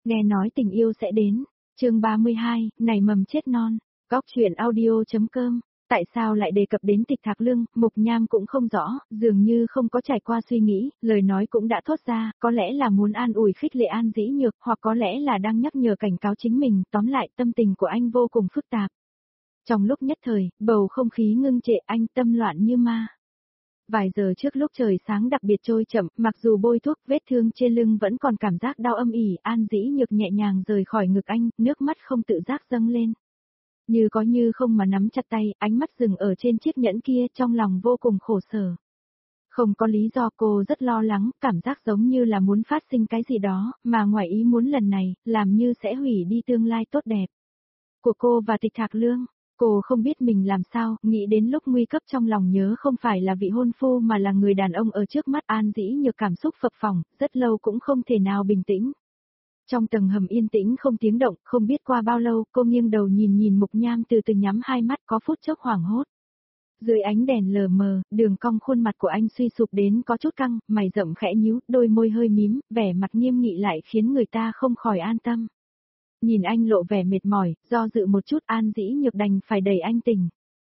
Nghe nói tình yêu sẽ đến. Chương 32, này mầm chết non. Góc truyện audio.com. Tại sao lại đề cập đến Tịch Thạc Lương, Mục Nham cũng không rõ, dường như không có trải qua suy nghĩ, lời nói cũng đã thốt ra, có lẽ là muốn an ủi khích lệ An Dĩ Nhược, hoặc có lẽ là đang nhắc nhở cảnh cáo chính mình, tóm lại tâm tình của anh vô cùng phức tạp. Trong lúc nhất thời, bầu không khí ngưng trệ, anh tâm loạn như ma. Vài giờ trước lúc trời sáng đặc biệt trôi chậm, mặc dù bôi thuốc, vết thương trên lưng vẫn còn cảm giác đau âm ỉ, An Dĩ Nhược nhẹ nhàng rời khỏi ngực anh, nước mắt không tự giác dâng lên. Như có như không mà nắm chặt tay, ánh mắt dừng ở trên chiếc nhẫn kia, trong lòng vô cùng khổ sở. Không có lý do, cô rất lo lắng, cảm giác giống như là muốn phát sinh cái gì đó, mà ngoài ý muốn lần này, làm như sẽ hủy đi tương lai tốt đẹp của cô và Tịch Thạc Lương. Cô không biết mình làm sao, nghĩ đến lúc nguy cấp trong lòng nhớ không phải là vị hôn phu mà là người đàn ông ở trước mắt. An Dĩ Nhược cảm xúc phập phồng, rất lâu cũng không thể nào bình tĩnh. Trong tầng hầm yên tĩnh không tiếng động, không biết qua bao lâu, cô nghiêng đầu nhìn Mục Nham từ từ nhắm hai mắt, có phút chốc hoảng hốt. Dưới ánh đèn lờ mờ, đường cong khuôn mặt của anh suy sụp đến có chút căng, mày rậm khẽ nhíu, đôi môi hơi mím, vẻ mặt nghiêm nghị lại khiến người ta không khỏi an tâm. Nhìn anh lộ vẻ mệt mỏi, do dự một chút, An Dĩ Nhược đành phải đẩy anh tỉnh.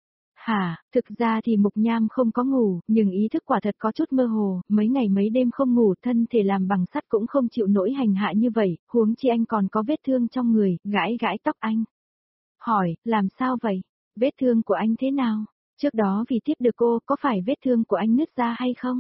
Hả, thực ra thì Mục Nham không có ngủ, nhưng ý thức quả thật có chút mơ hồ, mấy ngày mấy đêm không ngủ, thân thể làm bằng sắt cũng không chịu nổi hành hạ như vậy, huống chi anh còn có vết thương trong người, gãi gãi tóc anh. Hỏi, làm sao vậy? Vết thương của anh thế nào? Trước đó vì tiếp được cô, có phải vết thương của anh nứt ra hay không?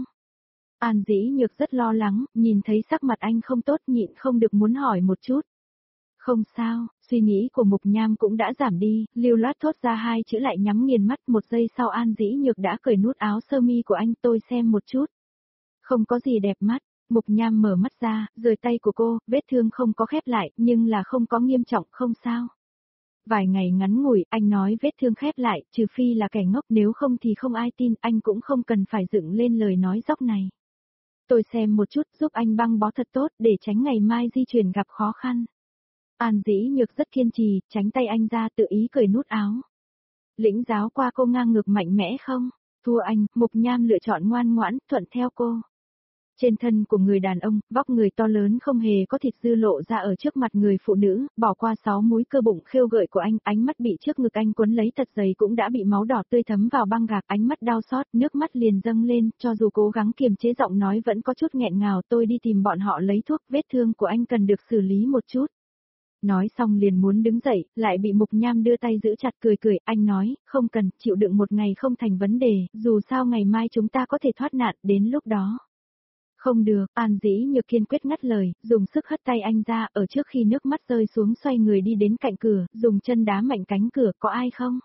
An Dĩ Nhược rất lo lắng, nhìn thấy sắc mặt anh không tốt, nhịn không được muốn hỏi một chút. Không sao, suy nghĩ của Mục Nham cũng đã giảm đi, lưu loát thốt ra hai chữ lại nhắm nghiền mắt. Một giây sau An Dĩ Nhược đã cởi nút áo sơ mi của anh, tôi xem một chút. Không có gì đẹp mắt. Mục Nham mở mắt ra, rời tay của cô, vết thương không có khép lại, nhưng là không có nghiêm trọng, không sao. Vài ngày ngắn ngủi, anh nói vết thương khép lại, trừ phi là kẻ ngốc, nếu không thì không ai tin, anh cũng không cần phải dựng lên lời nói dóc này. Tôi xem một chút, giúp anh băng bó thật tốt, để tránh ngày mai di chuyển gặp khó khăn. An Dĩ Nhược rất kiên trì, tránh tay anh ra, tự ý cởi nút áo. Lĩnh giáo qua cô ngang ngược mạnh mẽ không? Thua anh, Mục Nham lựa chọn ngoan ngoãn, thuận theo cô. Trên thân của người đàn ông, vóc người to lớn không hề có thịt dư lộ ra ở trước mặt người phụ nữ, bỏ qua 6 múi cơ bụng khêu gợi của anh, ánh mắt bị trước ngực anh quấn lấy thật dày cũng đã bị máu đỏ tươi thấm vào băng gạc, ánh mắt đau xót, nước mắt liền dâng lên, cho dù cố gắng kiềm chế giọng nói vẫn có chút nghẹn ngào. Tôi đi tìm bọn họ lấy thuốc, vết thương của anh cần được xử lý một chút. Nói xong liền muốn đứng dậy, lại bị Mục Nham đưa tay giữ chặt, cười, anh nói, không cần, chịu đựng một ngày không thành vấn đề, dù sao ngày mai chúng ta có thể thoát nạn, đến lúc đó. Không được, An Dĩ Nhược kiên quyết ngắt lời, dùng sức hất tay anh ra, ở trước khi nước mắt rơi xuống xoay người đi đến cạnh cửa, dùng chân đá mạnh cánh cửa, có ai không?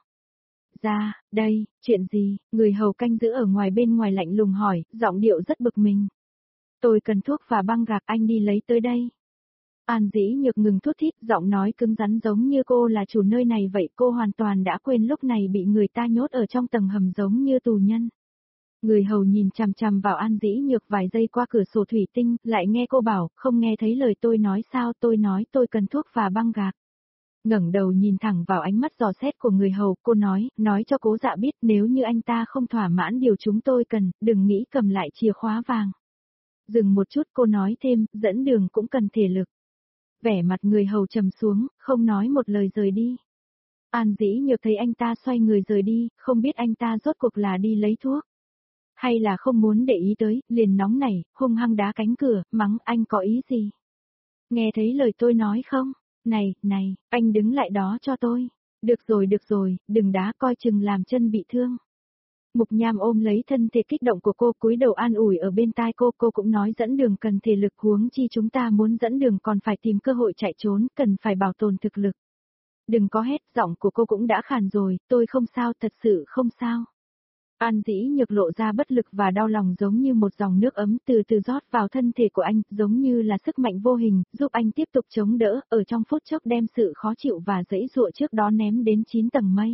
Ra, đây, chuyện gì? Người hầu canh giữ ở ngoài bên ngoài lạnh lùng hỏi, giọng điệu rất bực mình. Tôi cần thuốc và băng gạc, anh đi lấy tới đây. An Dĩ Nhược ngừng thút thít, giọng nói cứng rắn giống như cô là chủ nơi này vậy, cô hoàn toàn đã quên lúc này bị người ta nhốt ở trong tầng hầm giống như tù nhân. Người hầu nhìn chằm chằm vào An Dĩ Nhược vài giây qua cửa sổ thủy tinh, lại nghe cô bảo, không nghe thấy lời tôi nói sao, tôi nói tôi cần thuốc và băng gạc. Ngẩng đầu nhìn thẳng vào ánh mắt dò xét của người hầu, cô nói cho Cố Dạ biết nếu như anh ta không thỏa mãn điều chúng tôi cần, đừng nghĩ cầm lại chìa khóa vàng. Dừng một chút cô nói thêm, dẫn đường cũng cần thể lực. Vẻ mặt người hầu trầm xuống, không nói một lời rời đi. An Dĩ Nhược thấy anh ta xoay người rời đi, không biết anh ta rốt cuộc là đi lấy thuốc. Hay là không muốn để ý tới, liền nóng nảy, hung hăng đá cánh cửa, mắng anh có ý gì? Nghe thấy lời tôi nói không? Này, anh đứng lại đó cho tôi. Được rồi, đừng đá, coi chừng làm chân bị thương. Mục Nham ôm lấy thân thể kích động của cô, cúi đầu an ủi ở bên tai cô cũng nói dẫn đường cần thể lực, huống chi chúng ta muốn dẫn đường còn phải tìm cơ hội chạy trốn, cần phải bảo tồn thực lực. Đừng có hét, giọng của cô cũng đã khàn rồi, tôi không sao, thật sự không sao. An Dĩ Nhược lộ ra bất lực và đau lòng giống như một dòng nước ấm từ từ rót vào thân thể của anh, giống như là sức mạnh vô hình, giúp anh tiếp tục chống đỡ, ở trong phút chốc đem sự khó chịu và giãy giụa trước đó ném đến 9 tầng mây.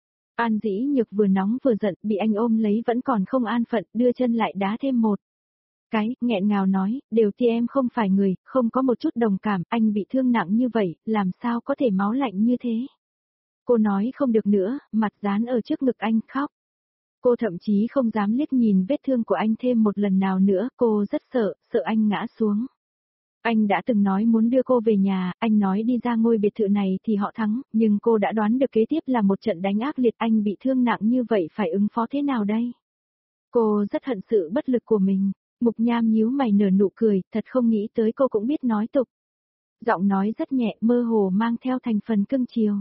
An Dĩ Nhược vừa nóng vừa giận, bị anh ôm lấy vẫn còn không an phận, đưa chân lại đá thêm một cái, nghẹn ngào nói, đều thì em không phải người, không có một chút đồng cảm, anh bị thương nặng như vậy, làm sao có thể máu lạnh như thế. Cô nói không được nữa, mặt dán ở trước ngực anh, khóc. Cô thậm chí không dám liếc nhìn vết thương của anh thêm một lần nào nữa, cô rất sợ anh ngã xuống. Anh đã từng nói muốn đưa cô về nhà, anh nói đi ra ngôi biệt thự này thì họ thắng, nhưng cô đã đoán được kế tiếp là một trận đánh ác liệt, anh bị thương nặng như vậy phải ứng phó thế nào đây? Cô rất hận sự bất lực của mình. Mục Nham nhíu mày nở nụ cười, thật không nghĩ tới cô cũng biết nói tục. Giọng nói rất nhẹ, mơ hồ mang theo thành phần cưng chiều.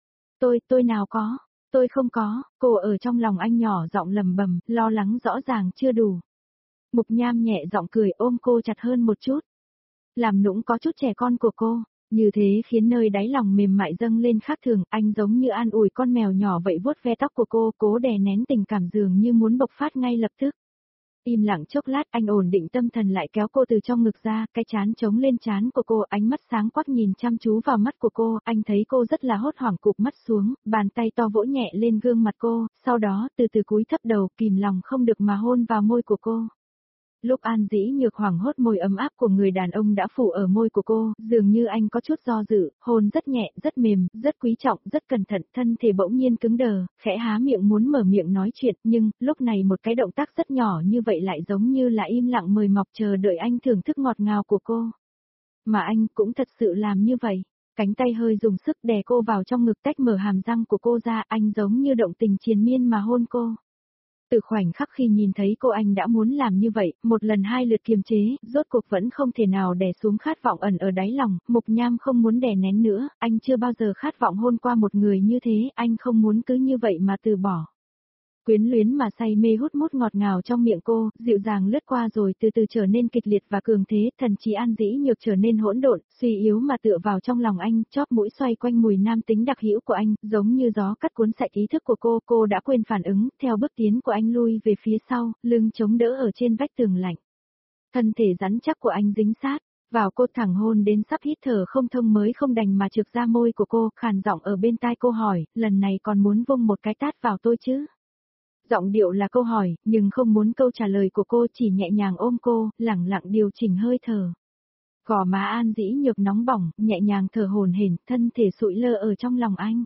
Tôi nào có, tôi không có, cô ở trong lòng anh nhỏ giọng lầm bầm, lo lắng rõ ràng chưa đủ. Mục Nham nhẹ giọng cười ôm cô chặt hơn một chút. Làm nũng có chút trẻ con của cô, như thế khiến nơi đáy lòng mềm mại dâng lên khác thường, anh giống như an ủi con mèo nhỏ vậy vuốt ve tóc của cô, cố đè nén tình cảm dường như muốn bộc phát ngay lập tức. Im lặng chốc lát anh ổn định tâm thần lại kéo cô từ trong ngực ra, cái chán chống lên chán của cô, ánh mắt sáng quắc nhìn chăm chú vào mắt của cô, anh thấy cô rất là hốt hoảng cụp mắt xuống, bàn tay to vỗ nhẹ lên gương mặt cô, sau đó từ từ cúi thấp đầu kìm lòng không được mà hôn vào môi của cô. Lúc An Dĩ Nhược hoảng hốt môi ấm áp của người đàn ông đã phủ ở môi của cô, dường như anh có chút do dự, hôn rất nhẹ, rất mềm, rất quý trọng, rất cẩn thận, thân thể bỗng nhiên cứng đờ, khẽ há miệng muốn mở miệng nói chuyện, nhưng, lúc này một cái động tác rất nhỏ như vậy lại giống như là im lặng mời mọc chờ đợi anh thưởng thức ngọt ngào của cô. Mà anh cũng thật sự làm như vậy. Cánh tay hơi dùng sức đè cô vào trong ngực tách mở hàm răng của cô ra, anh giống như động tình triền miên mà hôn cô. Từ khoảnh khắc khi nhìn thấy cô anh đã muốn làm như vậy, một lần hai lượt kiềm chế, rốt cuộc vẫn không thể nào đè xuống khát vọng ẩn ở đáy lòng, Mục Nham không muốn đè nén nữa, anh chưa bao giờ khát vọng hôn qua một người như thế, anh không muốn cứ như vậy mà từ bỏ. Quyến luyến mà say mê hút mút ngọt ngào trong miệng cô, dịu dàng lướt qua rồi từ từ trở nên kịch liệt và cường thế, thần trí An Dĩ Nhược trở nên hỗn độn, suy yếu mà tựa vào trong lòng anh, chóp mũi xoay quanh mùi nam tính đặc hữu của anh, giống như gió cắt cuốn sạch ý thức của cô đã quên phản ứng, theo bước tiến của anh lui về phía sau, lưng chống đỡ ở trên vách tường lạnh. Thân thể rắn chắc của anh dính sát vào cô, thẳng hôn đến sắp hít thở không thông mới không đành mà trượt ra môi của cô, khàn giọng ở bên tai cô hỏi, lần này còn muốn vung một cái tát vào tôi chứ? Giọng điệu là câu hỏi, nhưng không muốn câu trả lời của cô, chỉ nhẹ nhàng ôm cô, lẳng lặng điều chỉnh hơi thở. Gò má An Dĩ Nhược nóng bỏng, nhẹ nhàng thở hổn hển, thân thể sụi lơ ở trong lòng anh.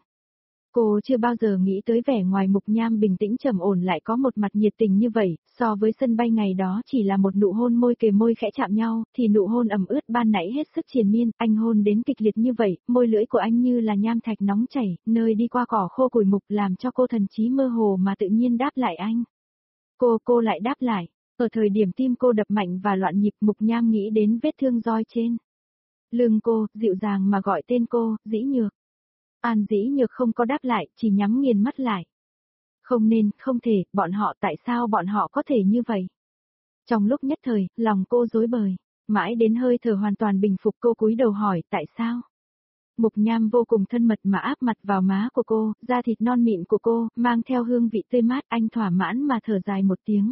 Cô chưa bao giờ nghĩ tới vẻ ngoài Mục Nham bình tĩnh trầm ổn lại có một mặt nhiệt tình như vậy, so với sân bay ngày đó chỉ là một nụ hôn môi kề môi khẽ chạm nhau, thì nụ hôn ẩm ướt ban nãy hết sức triền miên, anh hôn đến kịch liệt như vậy, môi lưỡi của anh như là nham thạch nóng chảy, nơi đi qua cỏ khô củi mục làm cho cô thần trí mơ hồ mà tự nhiên đáp lại anh. Cô lại đáp lại, ở thời điểm tim cô đập mạnh và loạn nhịp, Mục Nham nghĩ đến vết thương roi trên lưng cô, dịu dàng mà gọi tên cô, Dĩ Nhược. An Dĩ Nhược không có đáp lại, chỉ nhắm nghiền mắt lại. Không nên, không thể, tại sao bọn họ có thể như vậy? Trong lúc nhất thời, lòng cô rối bời, mãi đến hơi thở hoàn toàn bình phục cô cúi đầu hỏi tại sao? Mục Nham vô cùng thân mật mà áp mặt vào má của cô, da thịt non mịn của cô, mang theo hương vị tươi mát, anh thỏa mãn mà thở dài một tiếng.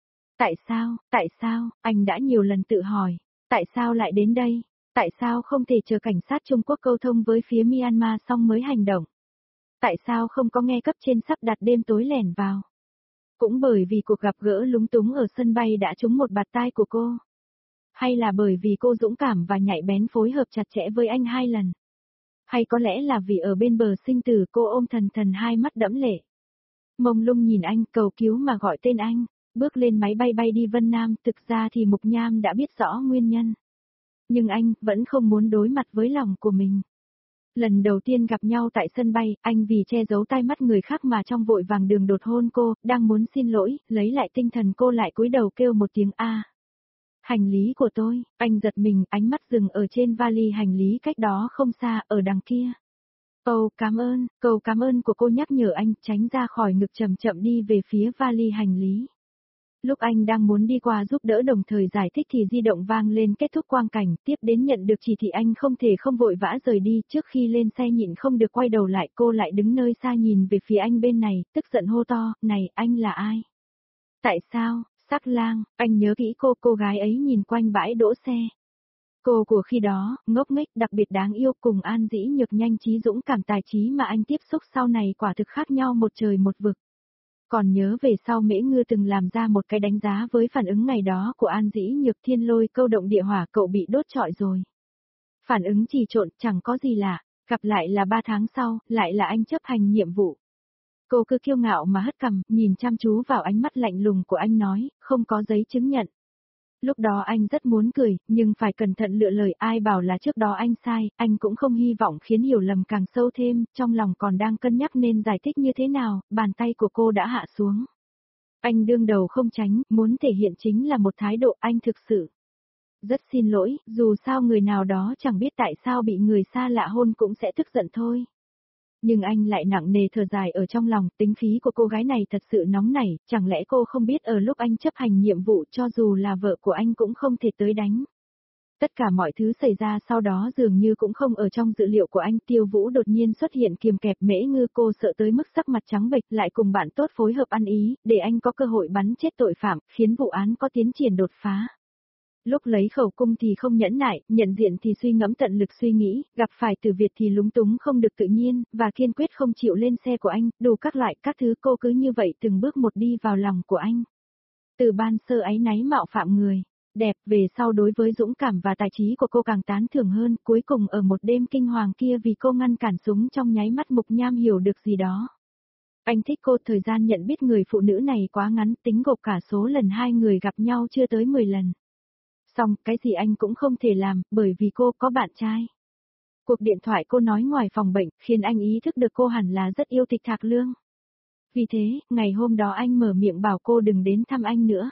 Tại sao, anh đã nhiều lần tự hỏi, tại sao lại đến đây? Tại sao không thể chờ cảnh sát Trung Quốc câu thông với phía Myanmar xong mới hành động? Tại sao không có nghe cấp trên sắp đặt đêm tối lẻn vào? Cũng bởi vì cuộc gặp gỡ lúng túng ở sân bay đã trúng một bạt tai của cô. Hay là bởi vì cô dũng cảm và nhạy bén phối hợp chặt chẽ với anh 2 lần? Hay có lẽ là vì ở bên bờ sinh tử cô ôm thần thần hai mắt đẫm lệ. Mông lung nhìn anh cầu cứu mà gọi tên anh, bước lên máy bay bay đi Vân Nam, thực ra thì Mục Nham đã biết rõ nguyên nhân. Nhưng anh vẫn không muốn đối mặt với lòng của mình. Lần đầu tiên gặp nhau tại sân bay, anh vì che giấu tai mắt người khác mà trong vội vàng đường đột hôn cô, đang muốn xin lỗi, lấy lại tinh thần cô lại cúi đầu kêu một tiếng A. Hành lý của tôi, anh giật mình, ánh mắt dừng ở trên vali hành lý cách đó không xa, ở đằng kia. Câu cảm ơn của cô nhắc nhở anh tránh ra khỏi ngực chậm chậm đi về phía vali hành lý. Lúc anh đang muốn đi qua giúp đỡ đồng thời giải thích thì di động vang lên kết thúc quang cảnh, tiếp đến nhận được chỉ thị anh không thể không vội vã rời đi, trước khi lên xe nhịn không được quay đầu lại, cô lại đứng nơi xa nhìn về phía anh bên này, tức giận hô to, này, anh là ai? Tại sao, Sắc Lang, anh nhớ kỹ cô gái ấy nhìn quanh bãi đỗ xe. Cô của khi đó, ngốc nghếch đặc biệt đáng yêu cùng An Dĩ Nhược nhanh trí dũng cảm tài trí mà anh tiếp xúc sau này quả thực khác nhau một trời một vực. Còn nhớ về sau Mễ Ngư từng làm ra một cái đánh giá với phản ứng ngày đó của An Dĩ Nhược thiên lôi câu động địa hỏa cậu bị đốt trọi rồi. Phản ứng trì trộn chẳng có gì lạ, gặp lại là 3 tháng sau, lại là anh chấp hành nhiệm vụ. Cô cứ kiêu ngạo mà hất cằm, nhìn chăm chú vào ánh mắt lạnh lùng của anh nói, không có giấy chứng nhận. Lúc đó anh rất muốn cười, nhưng phải cẩn thận lựa lời, ai bảo là trước đó anh sai, anh cũng không hy vọng khiến hiểu lầm càng sâu thêm, trong lòng còn đang cân nhắc nên giải thích như thế nào, bàn tay của cô đã hạ xuống. Anh đương đầu không tránh, muốn thể hiện chính là một thái độ anh thực sự. Rất xin lỗi, dù sao người nào đó chẳng biết tại sao bị người xa lạ hôn cũng sẽ tức giận thôi. Nhưng anh lại nặng nề thở dài ở trong lòng, tính khí của cô gái này thật sự nóng nảy, chẳng lẽ cô không biết ở lúc anh chấp hành nhiệm vụ cho dù là vợ của anh cũng không thể tới đánh. Tất cả mọi thứ xảy ra sau đó dường như cũng không ở trong dự liệu của anh. Tiêu Vũ đột nhiên xuất hiện kiềm kẹp Mễ Ngư, cô sợ tới mức sắc mặt trắng bệch, lại cùng bạn tốt phối hợp ăn ý, để anh có cơ hội bắn chết tội phạm, khiến vụ án có tiến triển đột phá. Lúc lấy khẩu cung thì không nhẫn nại, nhận diện thì suy ngẫm tận lực suy nghĩ, gặp phải Từ Việt thì lúng túng không được tự nhiên, và kiên quyết không chịu lên xe của anh, đủ các loại các thứ cô cứ như vậy từng bước một đi vào lòng của anh. Từ ban sơ áy náy mạo phạm người, đẹp về sau đối với dũng cảm và tài trí của cô càng tán thưởng hơn, cuối cùng ở một đêm kinh hoàng kia vì cô ngăn cản súng trong nháy mắt Mục Nham hiểu được gì đó. Anh thích cô, thời gian nhận biết người phụ nữ này quá ngắn, tính gộp cả số lần hai người gặp nhau chưa tới 10 lần. Xong, cái gì anh cũng không thể làm, bởi vì cô có bạn trai. Cuộc điện thoại cô nói ngoài phòng bệnh, khiến anh ý thức được cô hẳn là rất yêu Tịch Thạc Lương. Vì thế, ngày hôm đó anh mở miệng bảo cô đừng đến thăm anh nữa.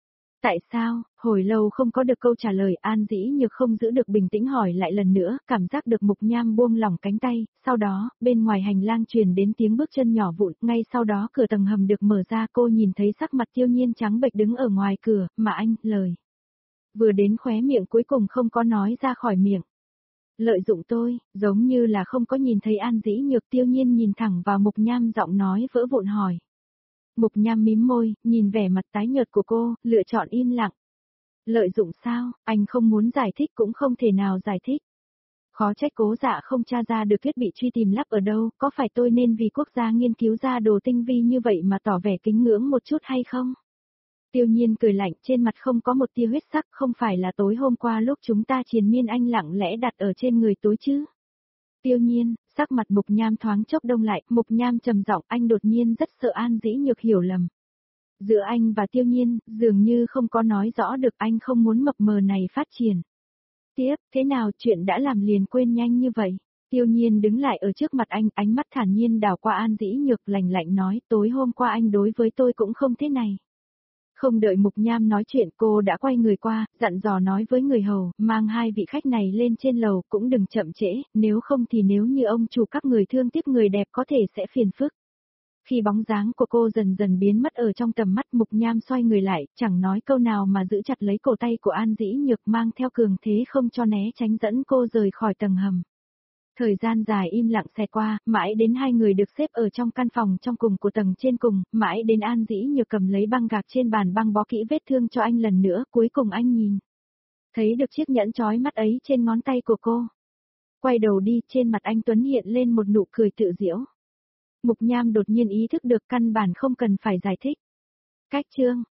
Tại sao, hồi lâu không có được câu trả lời, An Dĩ Nhược không giữ được bình tĩnh hỏi lại lần nữa, cảm giác được Mục Nham buông lỏng cánh tay, sau đó, bên ngoài hành lang truyền đến tiếng bước chân nhỏ vụn, ngay sau đó cửa tầng hầm được mở ra, cô nhìn thấy sắc mặt Tiêu Nhiên trắng bệch đứng ở ngoài cửa, mà anh, lời vừa đến khóe miệng cuối cùng không có nói ra khỏi miệng. Lợi dụng tôi, giống như là không có nhìn thấy An Dĩ Nhược. Tiêu Nhiên nhìn thẳng vào Mục Nham, giọng nói vỡ vụn hỏi. Mục Nham mím môi, nhìn vẻ mặt tái nhợt của cô, lựa chọn im lặng. Lợi dụng sao, anh không muốn giải thích cũng không thể nào giải thích. Khó trách Cố Dạ không tra ra được thiết bị truy tìm lắp ở đâu, có phải tôi nên vì quốc gia nghiên cứu ra đồ tinh vi như vậy mà tỏ vẻ kính ngưỡng một chút hay không? Tiêu Nhiên cười lạnh, trên mặt không có một tia huyết sắc, không phải là tối hôm qua lúc chúng ta triền miên anh lặng lẽ đặt ở trên người tối chứ? Tiêu Nhiên, sắc mặt Mục Nham thoáng chốc đông lại, Mục Nham trầm giọng, anh đột nhiên rất sợ An Dĩ Nhược hiểu lầm. Giữa anh và Tiêu Nhiên, dường như không có nói rõ được, anh không muốn mập mờ này phát triển. Tiếp, thế nào chuyện đã làm liền quên nhanh như vậy? Tiêu Nhiên đứng lại ở trước mặt anh, ánh mắt thản nhiên đảo qua An Dĩ Nhược, lạnh lạnh nói, tối hôm qua anh đối với tôi cũng không thế này. Không đợi Mục Nham nói chuyện, cô đã quay người qua, dặn dò nói với người hầu, mang hai vị khách này lên trên lầu, cũng đừng chậm trễ, nếu không thì nếu như ông chủ các người thương tiếc người đẹp có thể sẽ phiền phức. Khi bóng dáng của cô dần dần biến mất ở trong tầm mắt, Mục Nham xoay người lại, chẳng nói câu nào mà giữ chặt lấy cổ tay của An Dĩ Nhược, mang theo cường thế không cho né tránh dẫn cô rời khỏi tầng hầm. Thời gian dài im lặng xẹt qua, mãi đến hai người được xếp ở trong căn phòng trong cùng của tầng trên cùng, mãi đến An Dĩ Nhược cầm lấy băng gạc trên bàn băng bó kỹ vết thương cho anh lần nữa, cuối cùng anh nhìn. Thấy được chiếc nhẫn chói mắt ấy trên ngón tay của cô. Quay đầu đi, trên mặt anh Tuấn hiện lên một nụ cười tự giễu. Mục Nham đột nhiên ý thức được căn bản không cần phải giải thích. Cách chương,